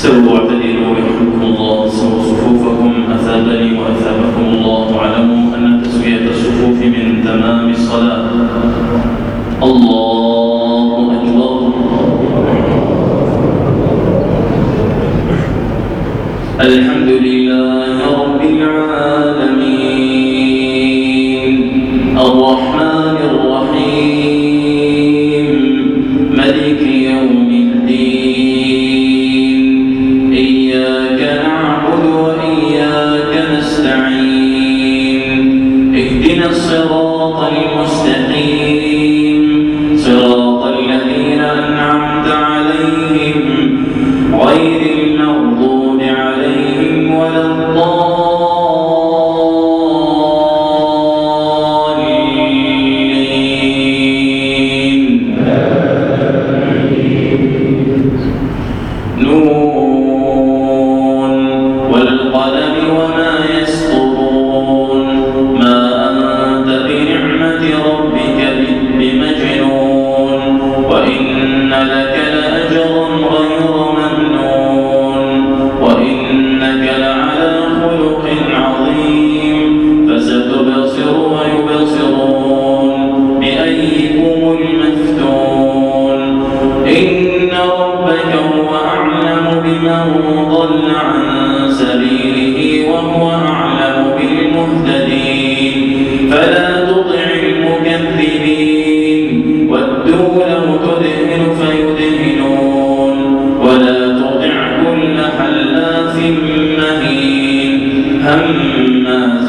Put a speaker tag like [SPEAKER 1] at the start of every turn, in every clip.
[SPEAKER 1] استووا واعتدلوا يرحمكم الله. سووا صفوفكم أثابني وأثابكم الله. واعلموا أن تسوية الصفوف من تمام الصلاة. الله أكبر. الحمد لله رب العالمين الرحمن الرحيم ملك يوم الدين إياك نعبد وإياك نستعين اهدنا الصراط المستقيم صراط الذين أنعمت عليهم غير المغضوب عليهم ولا الضالين. نون والقلم وما يسطرون ما أنت بنعمة ربك بمجنون وإن لك لأجرا غير ممنون وإنك لعلى خلق عظيم فستبصر ويبصرون بأيكم المفتون إن ربك هو أعلم بمن ضل عن سبيله وهو أعلم بالمهتدين فلا تطع المكذبين ودوا لو تدهن فيدهنون ولا تطع كل حلاف مهين هماز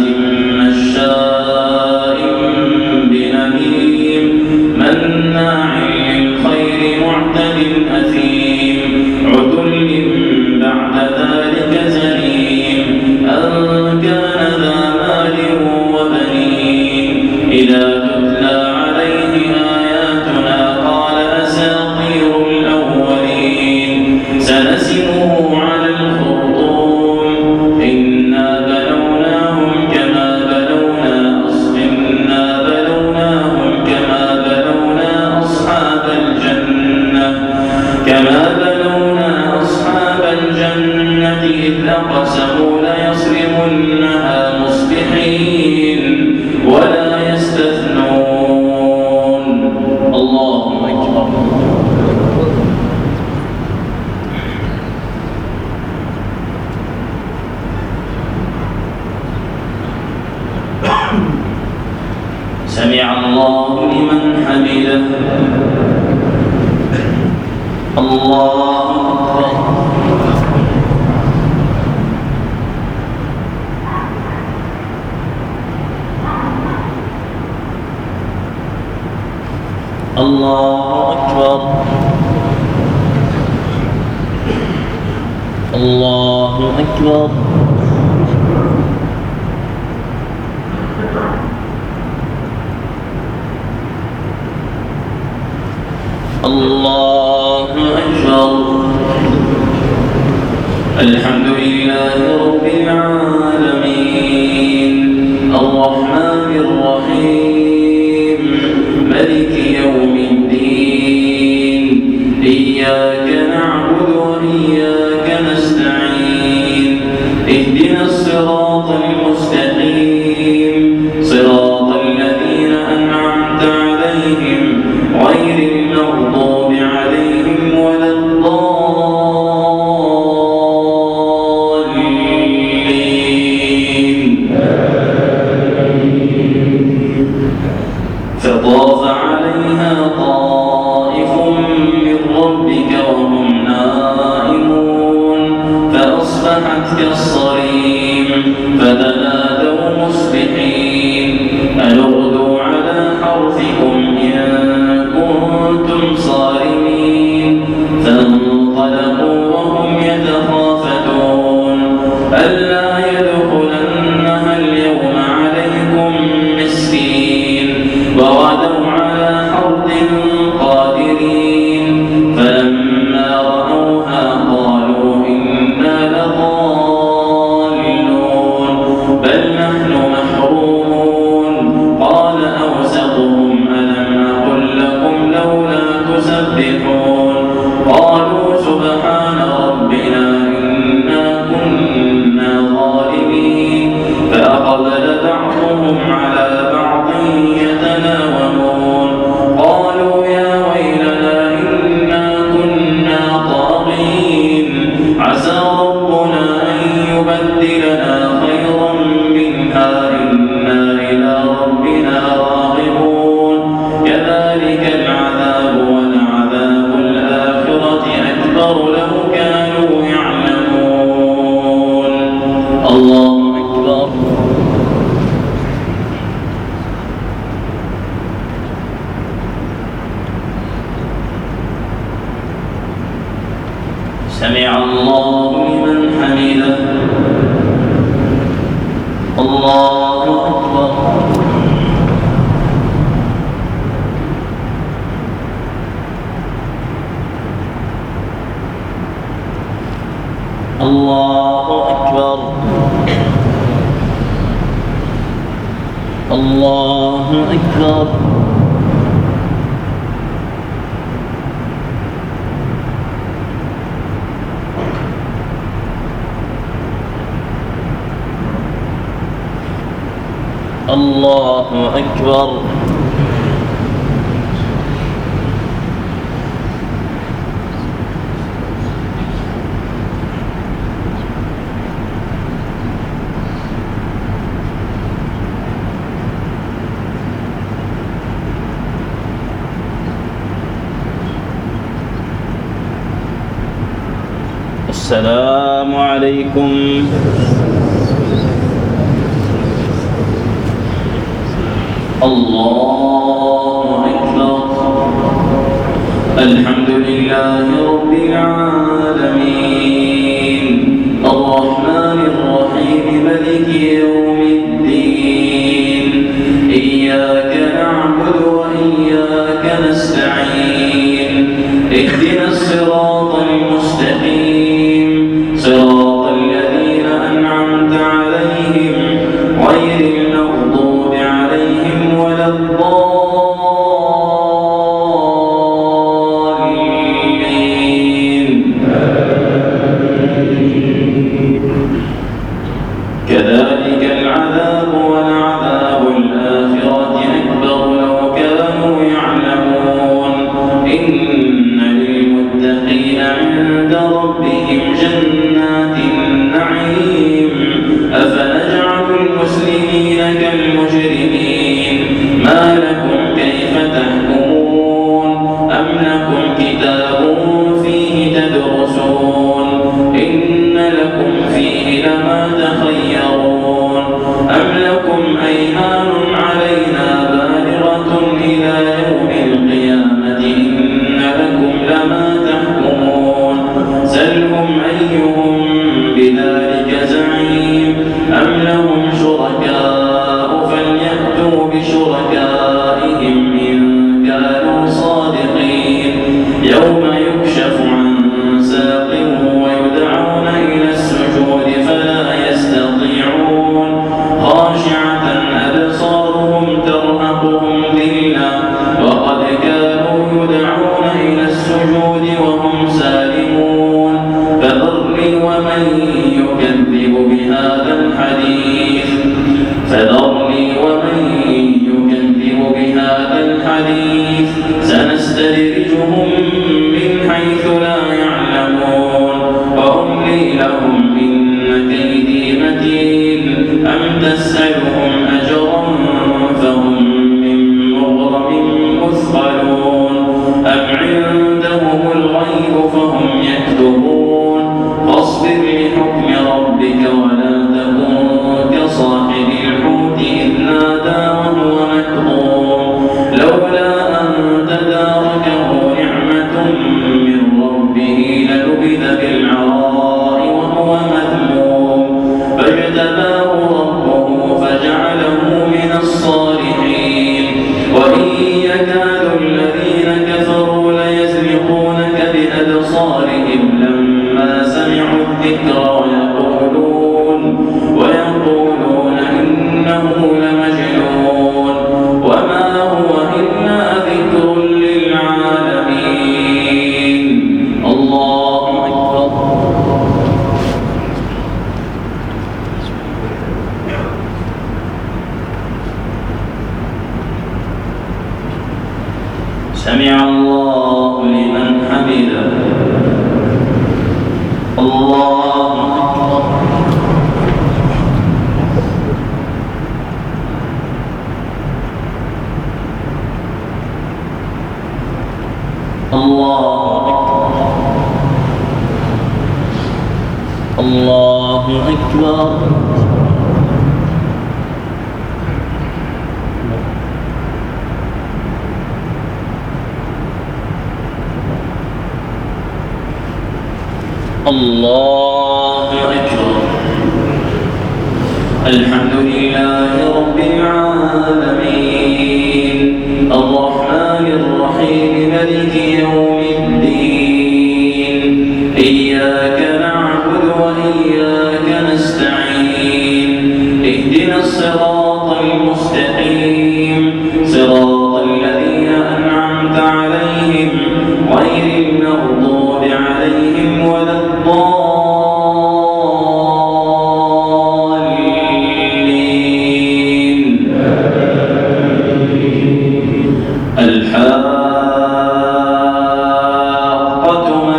[SPEAKER 1] مشاء بنميم مناع للخير معتد أثيم عتل بعد ذلك زنيم أن كان ذا مال وبنين إذا تتلى عليه آياتنا قال أساطير الأولين سنسمه على الخرطوم إنا بلوناهم كما بلونا أصحاب الجنة إذ أقسموا ليصرمنها مصبحين ولا يستثنون. الله أكبر. سمع الله لمن حمده. الله أكبر. الله أكبر. الله أكبر. الله أكبر. الحمد لله رب العالمين الرحمن الرحيم ملك يوم الدين إياك نعبد وإياك نستعين اهدنا الصراط المستقيم صراط الذين أنعمت عليهم غير المغضوب عليهم ولا الضالين. فطاف عليها طائف من ربك وهم نائمون فأصبحت كالصريم فتنادوا مصبحين أن اغدوا على حرثكم إن كنتم صارمين فانطلقوا وهم يتخافتون ألا يدخلنها اليوم عليكم مسكين وغدوا على حرد قادرين فلما رأوها قالوا إنا لضالون بل ربنا أن يبدلنا خيرا منها إنا إلى ربنا راغبون كذلك العذاب ولعذاب الآخرة أكبر لو كانوا يعلمون. الله أكبر. سمع الله لمن حمده. الله أكبر. الله أكبر. الله أكبر. الله أكبر. السلام عليكم. الله أكبر. الحمد لله رب العالمين الرحمن الرحيم مالك يوم الدين إياك نعبد وإياك نستعين اهدنا الصراط المستقيم صراط الذين أنعمت عليهم غير المغضوب عليهم ولا الضالين. كذلك العذاب ولعذاب الآخرة أكبر لو كانوا يعلمون إن للمتقين عند ربهم جنات النعيم أفنجعل المسلمين كالمجرمين ما لكم كيف تحكمون أم لكم كتاب فيه تدرسون إن لكم فيه لما تخيرون أم لكم أيمان علينا بالغة إلى يوم القيامة إن لكم لما تحكمون سلهم أيهم بذلك زعيم أم لهم شركاء فليأتوا بشركائهم إن كانوا صادقين يوم يكشف عن ساق ويدعون إلى السجود فلا يستطيعون خاشعة أبصارهم ترهقهم ذلة وقد كانوا يدعون إلى السجود وهم سالمون فذرني ومن يكذب بهذا الحديث سنستدرجهم من حيث لا يعلمون وأملي لهم إن كيدي متين أم تسألهم أجرا فهم من مغرم مثقلون أم عندهم الغيب فهم يكتبون فاصبر لحكم ربك ولا تكن كصاحب الحوت إذ نادى وهو مكظوم لولا أن تداركه نعمة من ربه لنبذ بالعراء وهو مذموم فاجتباه ربه فجعله
[SPEAKER 2] الله أكبر. الله أكبر. الحمد لله رب العالمين الرحمن الرحيم مالك يوم الدين إياك نعبد وإياك نستعين اهدنا الصراط المستقيم صراط الذين أنعمت عليهم غير المغضوب عليهم ولا الضالين. الحاقة ما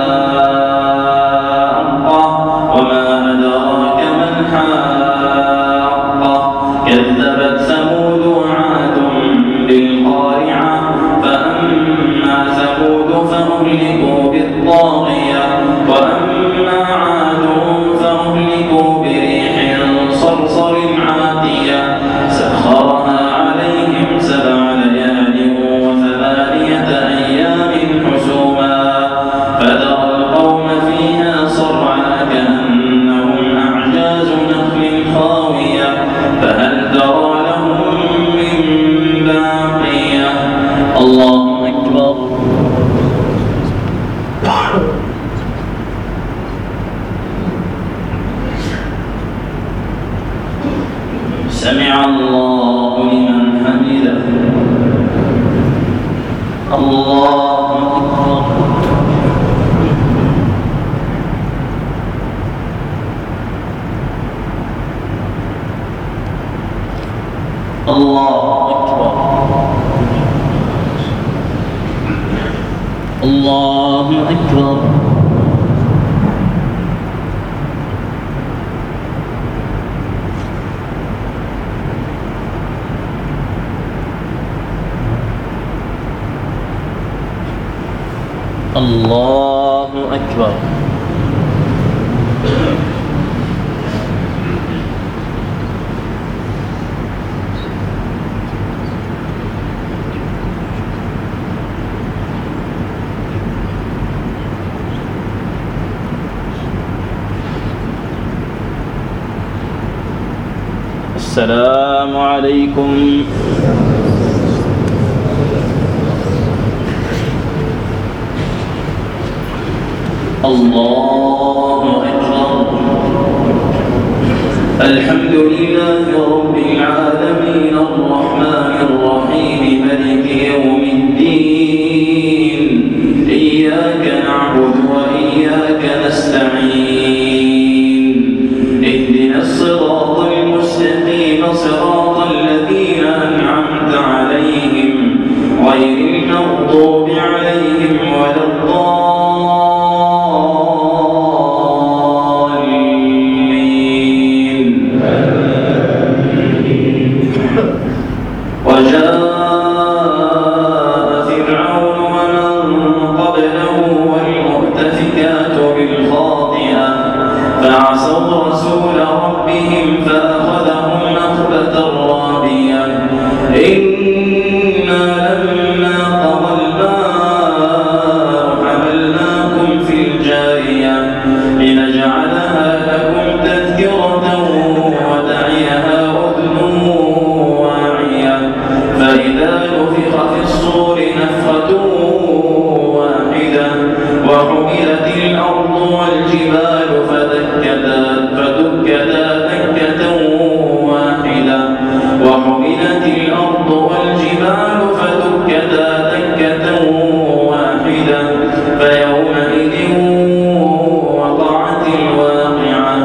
[SPEAKER 2] الحاقة وما أدراك ما الحاقة كذبت ثمود وعاد بالقارعة فأما ثمود فأهلكوا بالطاغية وأما عاد فأهلكوا بريح صرصر عاتية سخرها عليهم 7 ليال و8 أيام حسوما فترى القوم فيها صرعى كأنهم أعجاز نخل خاوية فهل ترى لهم من باقية. الله أكبر. سمع الله لمن حمده. الله أكبر. الله أكبر. الله أكبر. الله أكبر. السلام عليكم. الله أكبر. الحمد لله رب العالمين الرحمن الرحيم مالك يوم الدين إياك نعبد وإياك نستعين اهدنا الصراط المستقيم صراط الذين أنعمت عليهم غير المغضوب عليهم ولا الضالين. وجاء فرعون ومن قبله والمؤتفكات بالخاطئة فعصوا رسول ربهم فأخذهم أخذة رابية إنا لما طغى الماء حملناكم في الجارية لنجعلها لكم تذكرة وتعيها أذن واعية فإذا نفخ في الصور نفخة واحدة وحملت الأرض والجبال فدكتا دكة واحدة وحملت الأرض والجبال فدكتا دكة واحدة فيومئذ وقعت الواقعة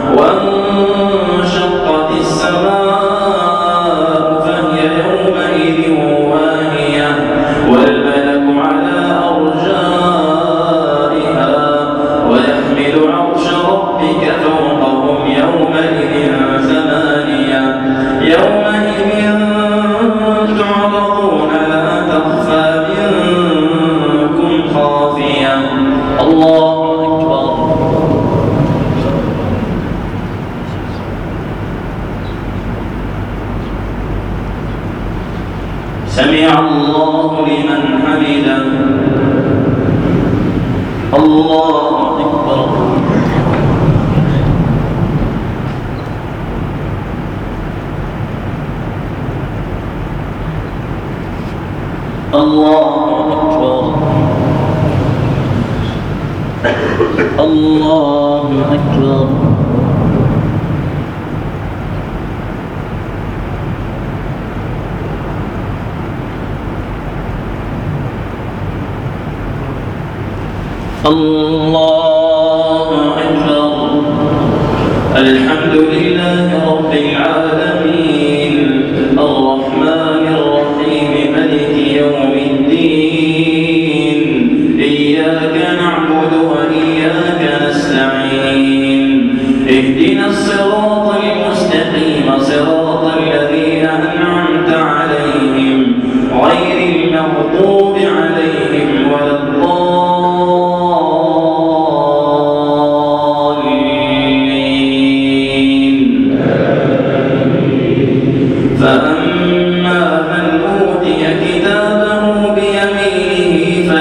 [SPEAKER 2] وانشقت السماء فهي يومئذ واهية والملك على أرجائها ويحمل عرش ربك فوقهم يومئذ 8 يومئذ تعرضون لا تخفى منكم خافية. الله أكبر. سمع الله لمن حمده. الله أكبر. الله أكبر. الله أكبر. الله أكبر. الحمد لله رب العالمين الرحمن الرحيم مالك يوم الدين إياك نعبد وإياك نستعين اهدنا الصراط المستقيم صراط الذين أنعمت عليهم غير المغضوب عليهم ولا فأما من أوتي كتابه بيمينه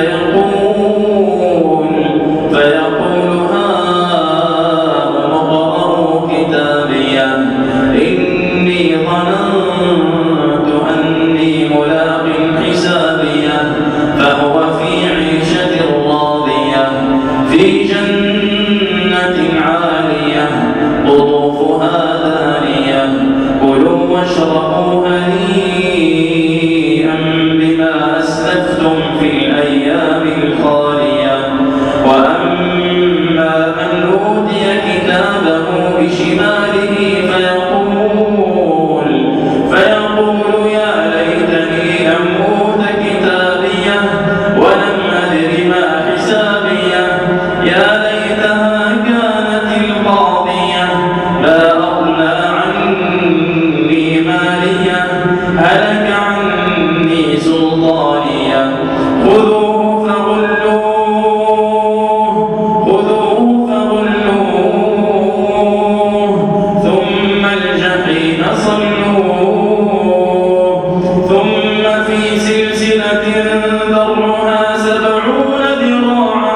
[SPEAKER 2] فيقول هاؤم اقرءوا كتابيه إني ظننت أني ملاق حسابيه فهو في عيشة راضية في جنة عالية قطوفها دانية كلوا واشربوا هنيئا بما أسلفتم في الأيام الخالية وأما من أوتي كتابه بشماله فيقول يا ليتني لم أوت كتابيه ولم أدر ما حسابيه يا ليتها كانت القاضية ما أغنى عني مالية هلك عني سلطانية خذوه فغلوه ثم الجحيم صلوه ثم في سلسلة ذرعها 70 ذراعا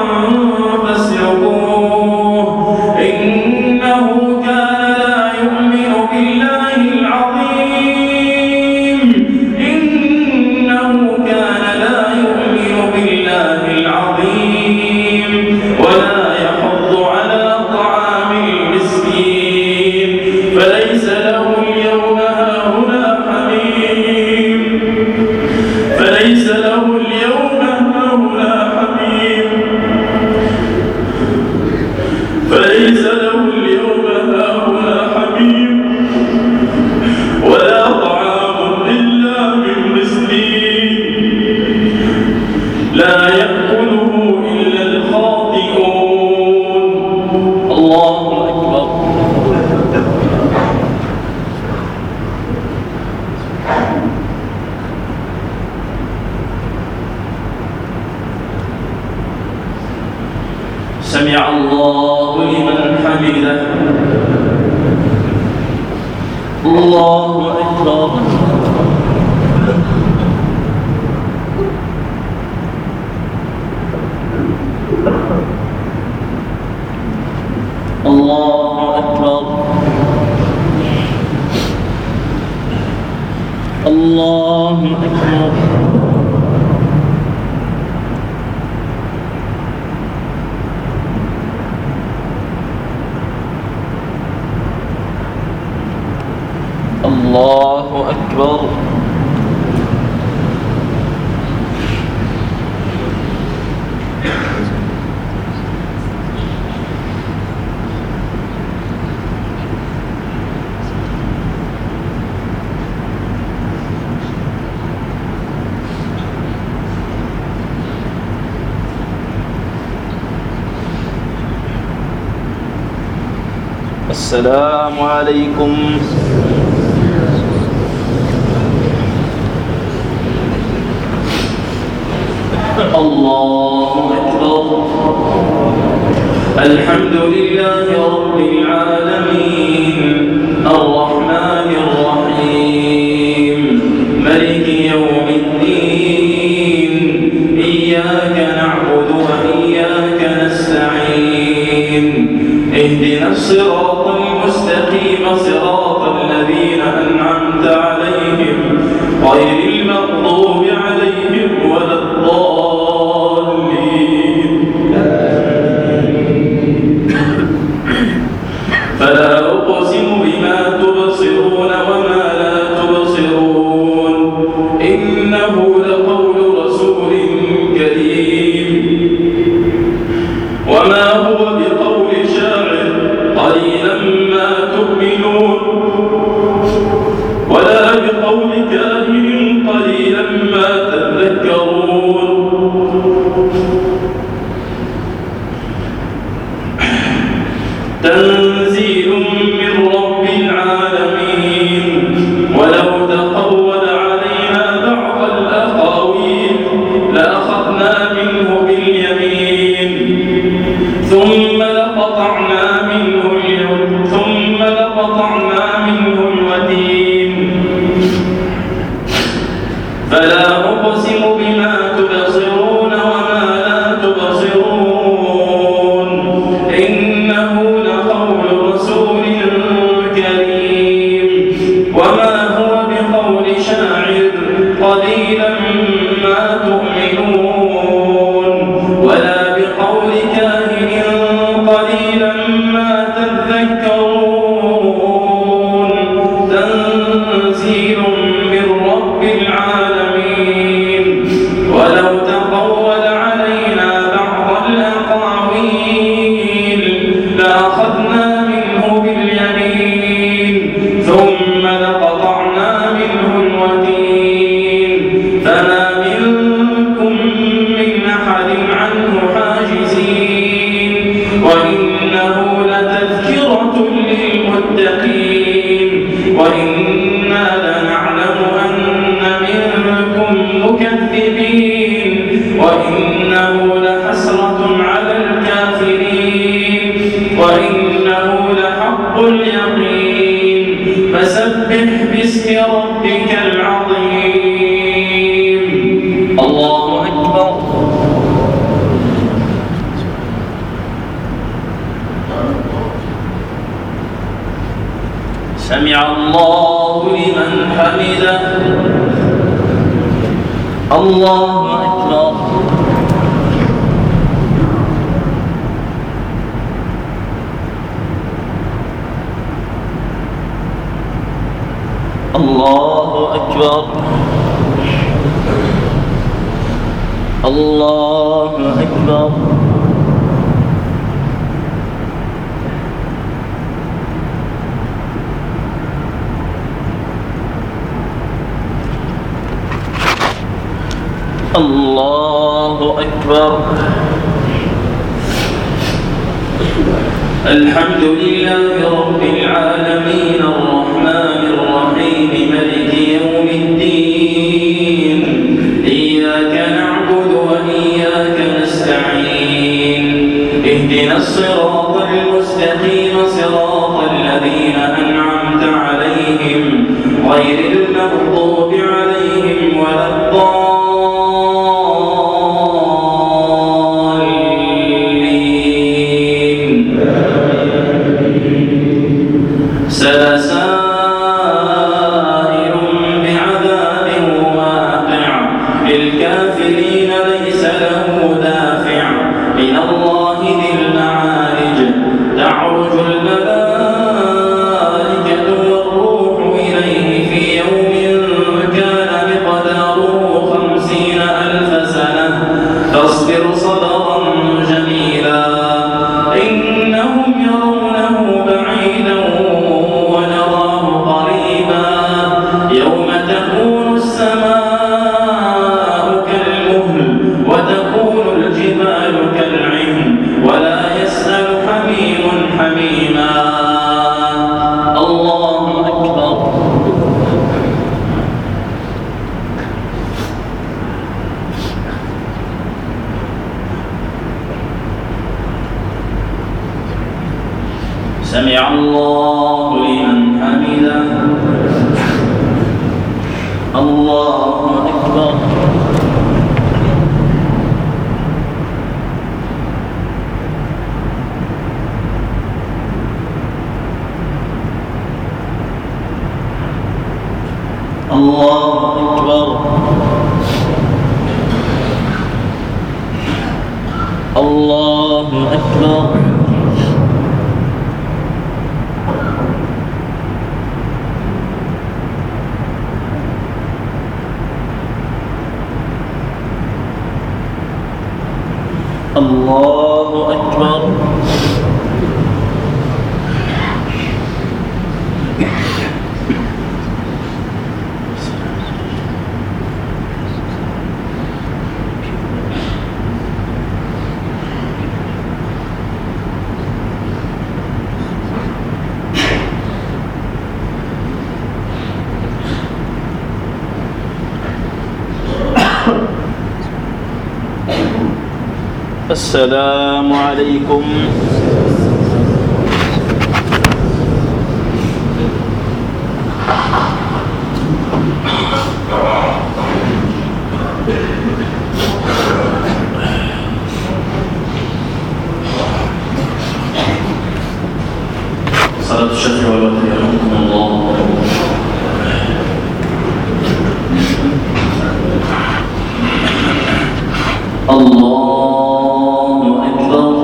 [SPEAKER 2] فاسلكوه إنه كان لا يؤمن بالله العظيم ولا يحض على طعام المسكين فليس له اليوم هاهنا حميم ولا طعام إلا من مسكين لا يأكله إلا الخاطئون. الله أكبر. سمع الله لمن حمده. الله أكبر. الله أكبر. الله أكبر. الله أكبر. السلام عليكم. الله أكبر. الحمد لله رب العالمين الرحمن الرحيم مالك يوم الدين
[SPEAKER 1] الصراط المستقيم صراط الذين أنعمت عليهم غير المغضوب عليهم ولا الضالين. فلا أقسم بما تبصرون وما لا تبصرون إنه لقول رسول كريم وما هو بقول شاعر قليلا ما تؤمنون ولا بقول كاهن قليلا ما تذكرون تنزيل من رب العالمين ولو تقول علينا بعض الأقاويل لأخذنا منه باليمين ثم لقطعنا منه الوتين. فلا أقسم بما تبصرون وما لا تبصرون إنه لقول رسول كريم وما هو بقول شاعر قليلا ما تؤمنون ولا بقول كاهن قليلا ما تذكرون تنزيل من رب العالمين ولو تقول علينا بعض الأقاويل لأخذنا منه باليمين ثم لقطعنا منه الوتين فما منكم من أحد عنه حاجزين وإنه لتذكرة للمتقين وإنا لنعلم أن منكم مكذبين وإنه لحسرة على الكافرين وإنه لحق اليقين فسبح باسم ربك العظيم. الله أكبر. سمع الله لمن حمده. الله أكبر. الله أكبر. الله أكبر. الله أكبر. الحمد لله رب العالمين الرحمن الرحيم مالك يوم الدين إياك نعبد وإياك نستعين اهدنا الصراط المستقيم صراط الذين أنعمت عليهم غير المغضوب عليهم ولا الضالين. سائر بعذاب واقع للكافرين ليس له دافع من الله ذي المعارج تعرج الملائكة والروح إليه في يوم كان مقداره 50,000 سنة فاصبر صبرا جميلا إنهم يرونه بعيدا ونراه قريبا يوم تكون السماء كالمهل وتكون الجبال كالعهن ولا يسأل حميم حميما. الله أكبر. سمع الله لمن حمده. الله أكبر.
[SPEAKER 2] الله أكبر الله أكبر الله أكبر السلام عليكم
[SPEAKER 1] صلاة الشفع والوتر يرحمكم الله. الله أكبر.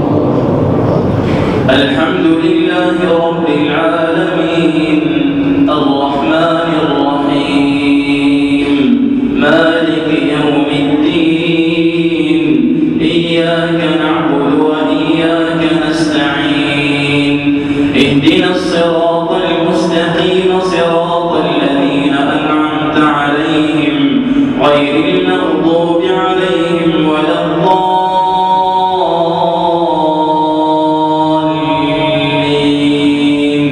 [SPEAKER 1] الحمد لله رب العالمين الرحمن الرحيم مالك يوم الدين إياك نعبد وإياك نستعين اهدنا الصراط المستقيم صراط الذين أنعمت عليهم غير المغضوب عليهم ولا الضالين.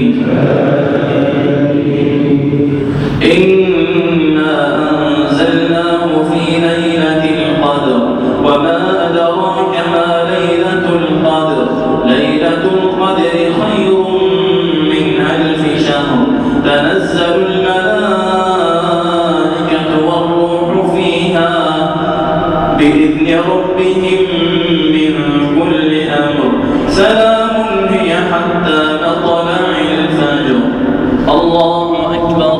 [SPEAKER 1] إنا أنزلناه في ليلة القدر وما أدراك ما ليلة القدر ليلة القدر خير من 1000 شهر تنزل الملائكة والروح فيها بإذن ربهم من كل أمر سلام هي حتى مطلع الفجر. الله أكبر.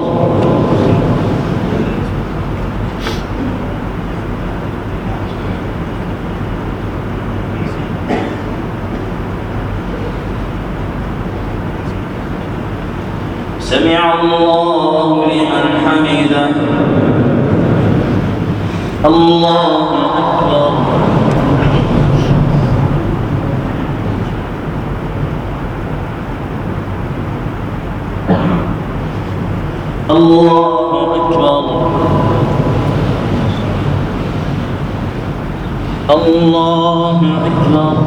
[SPEAKER 1] سمع الله لمن حمده. الله أكبر. الله أكبر. الله أكبر.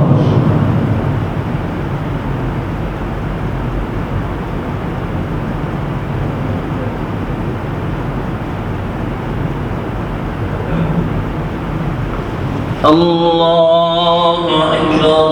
[SPEAKER 1] الله أكبر.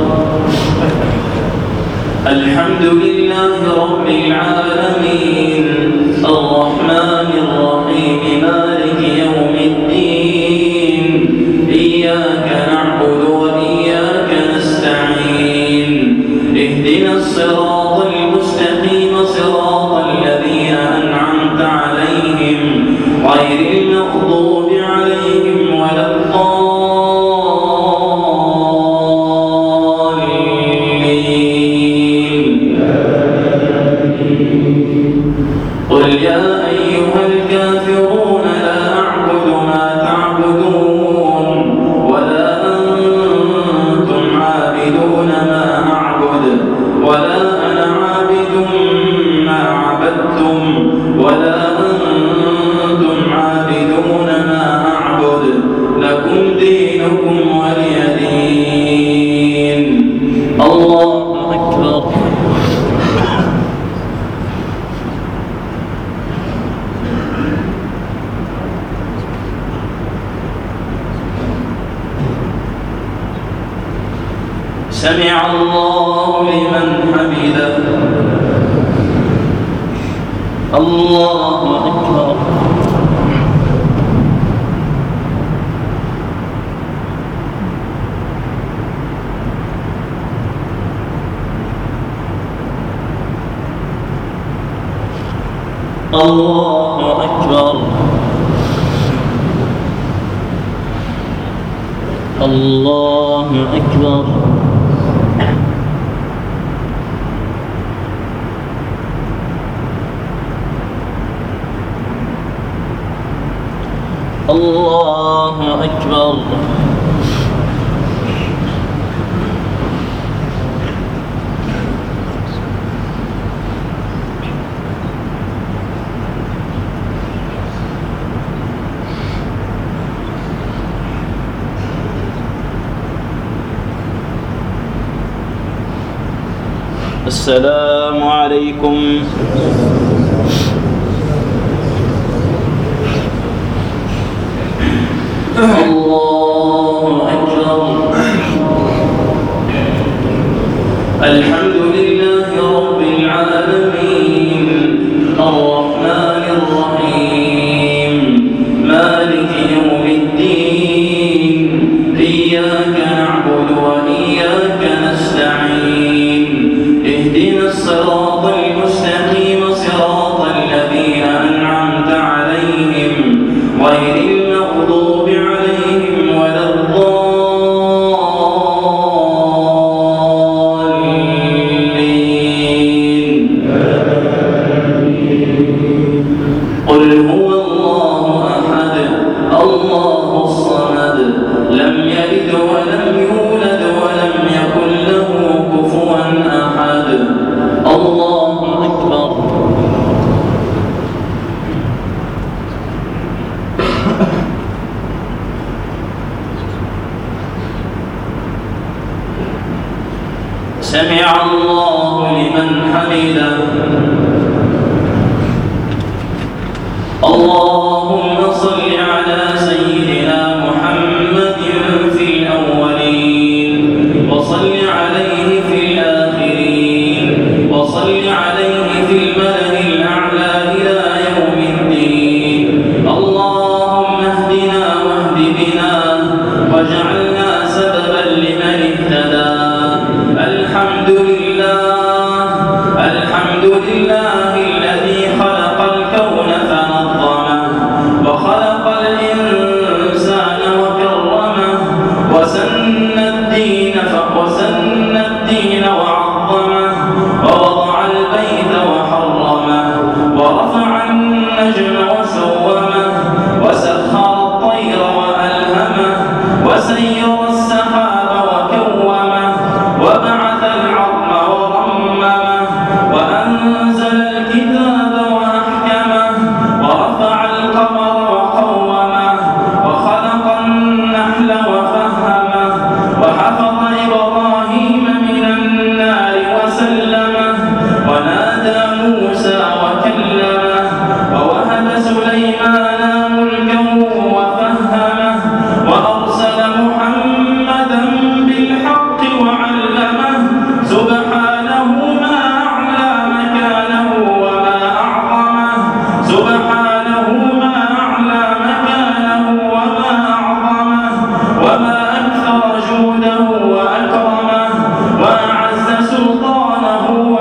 [SPEAKER 1] الحمد لله رب العالمين الرحمن الرحيم مالك يوم الدين إياك نعبد وإياك نستعين اهدنا الصراط المستقيم صراط الذين أنعمت عليهم غير المغضوب عليهم ولا الضالين. قل يا أيها الكافرون لا أعبد ما تعبدون ولا أنتم عابدون ما أعبد ولا أنا عابد ما عبدتم ولا أنتم عابدون ما أعبد لكم دينكم ولي دين. الله أكبر. سمع الله لمن حمده. الله أكبر.
[SPEAKER 2] الله أكبر الله أكبر الله أكبر السلام عليكم
[SPEAKER 1] الله أكبر الحمد لله رب العالمين الرحمن الرحيم مالك يوم الدين إياك نعبد وإياك نستعين اهدنا الصراط المستقيم صراط الذين أنعمت عليهم غير المغضوب عليهم ولا الضالين قل هو الله أحد الله الصمد لم يلد ولم يولد ولم يكن له كفوا أحد الله أكبر سمع الله لمن حمده اللهم صل على سيدنا محمد في الأولين وصل عليه في الآخرين وصل عليه في الملأ الأعلى إلى يوم الدين اللهم اهدنا واهد بنا واجعلنا سببا لمن اهتدى الحمد لله الذي خلق الكون فنظمه وخلق الإنسان وكرمه وسن الدين وعظمه ووضع البيت وحرمه ورفع النجم وسومه وسخر الطير وألهمه وسير السحاب وكومه وبعث العظم ورممه وأنزل الكتاب وأحكمه ورفع القمر وقومه وخلق النحل وفهمه وحفظ إبراهيم من النار وسلمه ونادى موسى وكلمه ووهب سليمان ملكه وفهمه وأرسل محمدا بالحق وعلمه سبحانه ما أعلى مكانه وما أعظمه سبحانه ما أعلى مكانه وما أعظمه وما أكثر جوده وأكرمه وأعز سلطانه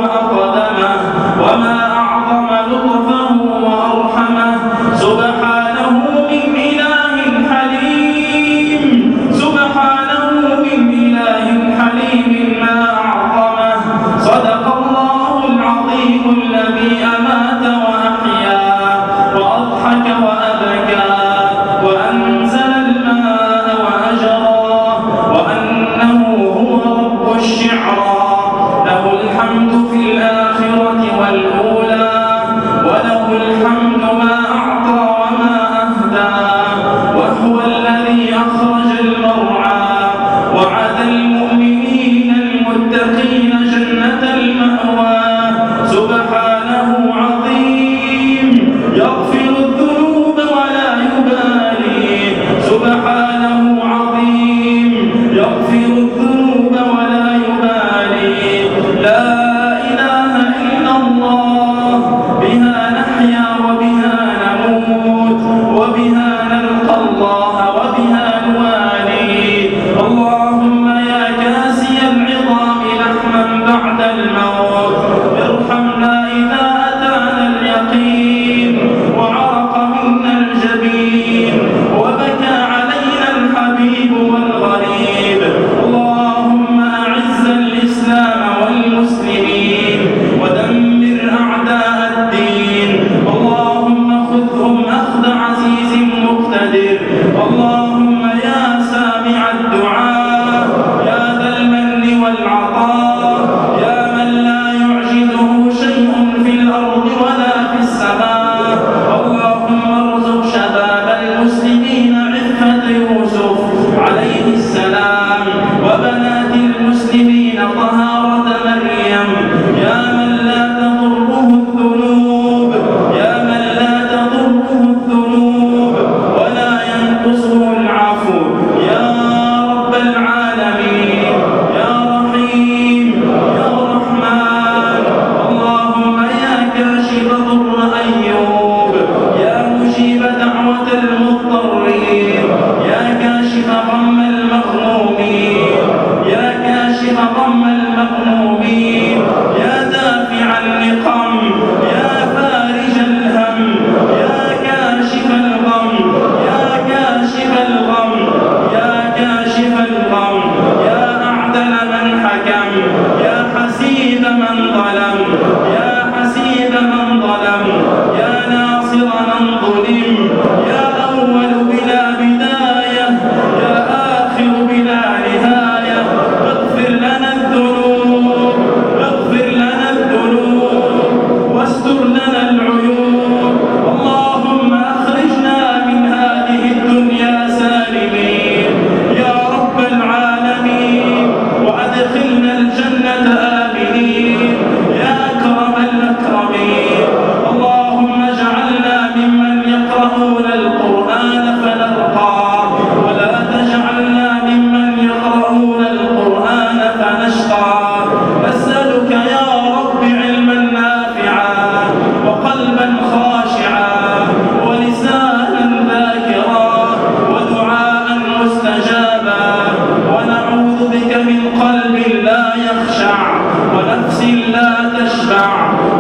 [SPEAKER 1] ظلم، يا حسيب من ظلم، يا ناصر من ظلم، يا أول بلا بداية، يا آخر بلا نهاية. اغفر لنا الذنوب، اغفر لنا الذنوب، واستر لنا العيوب. اللهم أخرجنا من هذه الدنيا سالمين يا رب العالمين، وأدخلنا الجنة آمنين يا أكرم الأكرمين. اللهم اجعلنا ممن يقرؤون القرآن فنرقى، ولا تجعلنا ممن يقرؤون القرآن فنشقى. نسألك يا رب علما نافعا، وقلبا خاشعا، ولسانا ذاكرا، ودعاء مستجابا. ونعوذ بك من قلب لا يخشع، ونفس لا تشبع،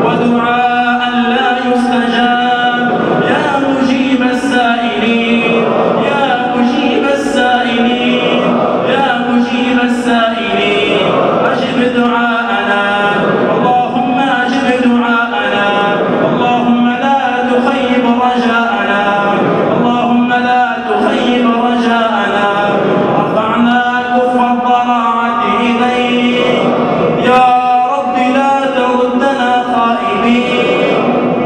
[SPEAKER 1] ودعاء لا يستجاب. يا مجيب السائلين، يا مجيب السائلين، يا مجيب السائلين، أجب دعاءنا. اللهم أجب دعاءنا. اللهم لا تخيب رجاءنا، اللهم لا تخيب رجاءنا. رفعنا كف الضراعة إليك يا رب، لا تردنا خائبين،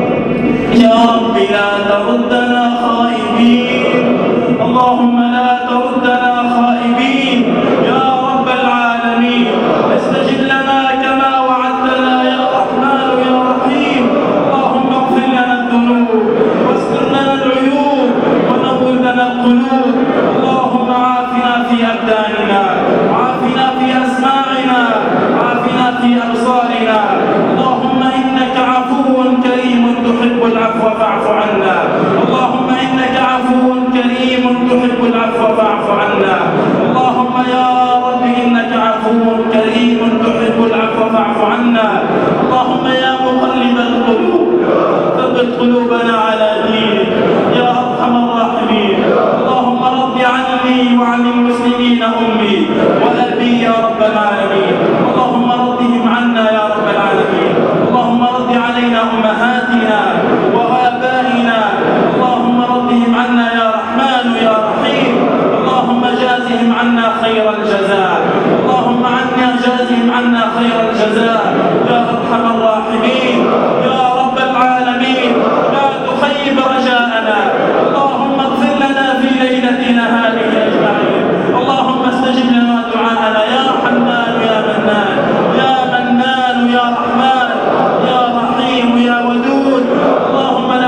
[SPEAKER 1] يا رب لا تردنا خائبين. اللهم لا تردنا خائبين يا رب العالمين. استجب لنا كما وعدتنا يا رحمن يا رحيم. اللهم اغفر لنا الذنوب، واستر لنا العيوب، ونور لنا القلوب. اللهم عافنا في أبداننا، وعافنا في أسماعنا، وعافنا في أبصارنا. اللهم إنك عفو كريم تحب العفو فاعف عنا. اللهم إنك عفو كريم تحب العفو فاعف عنا. اللهم يا رب إنك عفو كريم تحب العفو فاعف عنا. اللهم يا مقلب القلوب ثبت قلوبنا على دينك يا أرحم الراحمين. اللهم رض عني وعن المسلمين أمي وأبي يا رب العالمين. اللهم رضهم عنا يا رب العالمين. اللهم رض علينا أمهاتنا وآبائنا. اللهم رضهم عنا يا رحمن يا رحيم. اللهم جازهم عنا خير الجزاء. اللهم جازهم عنا خير الجزاء يا أرحم الراحمين يا رب العالمين. لا تخيب رجاءنا. اللهم اغفر لنا في ليلتنا هذه أجمعين. اللهم استجب لنا دعاءنا يا حنان يا منان، يا منان يا رحمن يا رحيم يا ودود. اللهم لا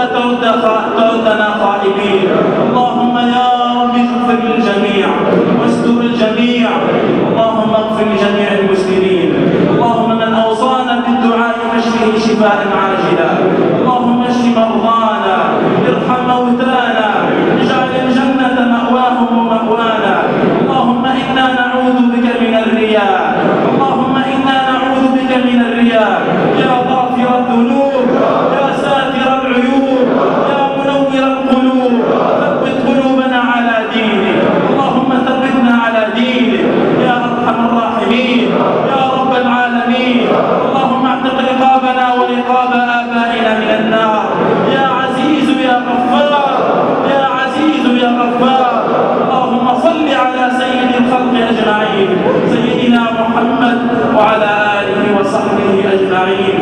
[SPEAKER 1] تردنا خائبين. اللهم يا رب اغفر للجميع واستر الجميع. اللهم اغفر لجميع المسلمين. اللهم من أوصانا بالدعاء فاشفه شفاء عاجلا. اللهم اشف مرضانا، ارحم موتانا، اجعل الجنة مأواهم ومأوانا. اللهم إنا نعوذ بك من الرياء، اللهم إنا نعوذ بك من الرياء يا غافر الذنوب، يا ساتر العيوب، يا منور القلوب. ثبت قلوبنا على دينك. اللهم ثبتنا على دينك يا أرحم الراحمين يا رب العالمين. اللهم اعتق رقابنا ورقاب آبائنا من النار يا عزيز يا غفار، يا عزيز يا غفار. اللهم صل على سيد الخلق أجمعين، سيدنا محمد وعلى آله وصحبه أجمعين.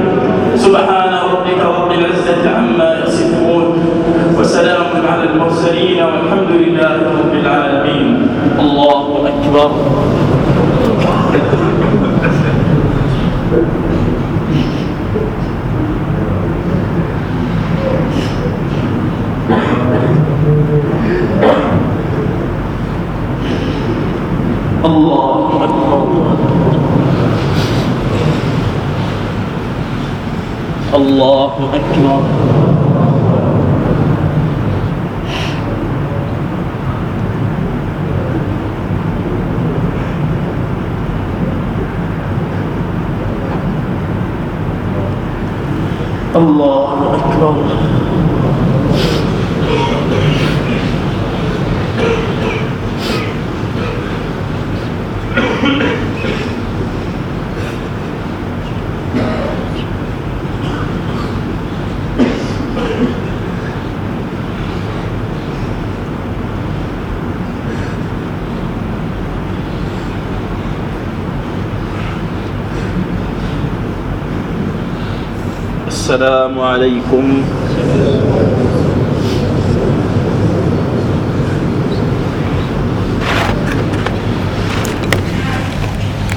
[SPEAKER 1] سبحان ربك رب العزة عما يصفون، وسلام على المرسلين، والحمد لله رب العالمين.
[SPEAKER 2] الله أكبر. الله أكبر. الله أكبر. الله أكبر. السلام عليكم.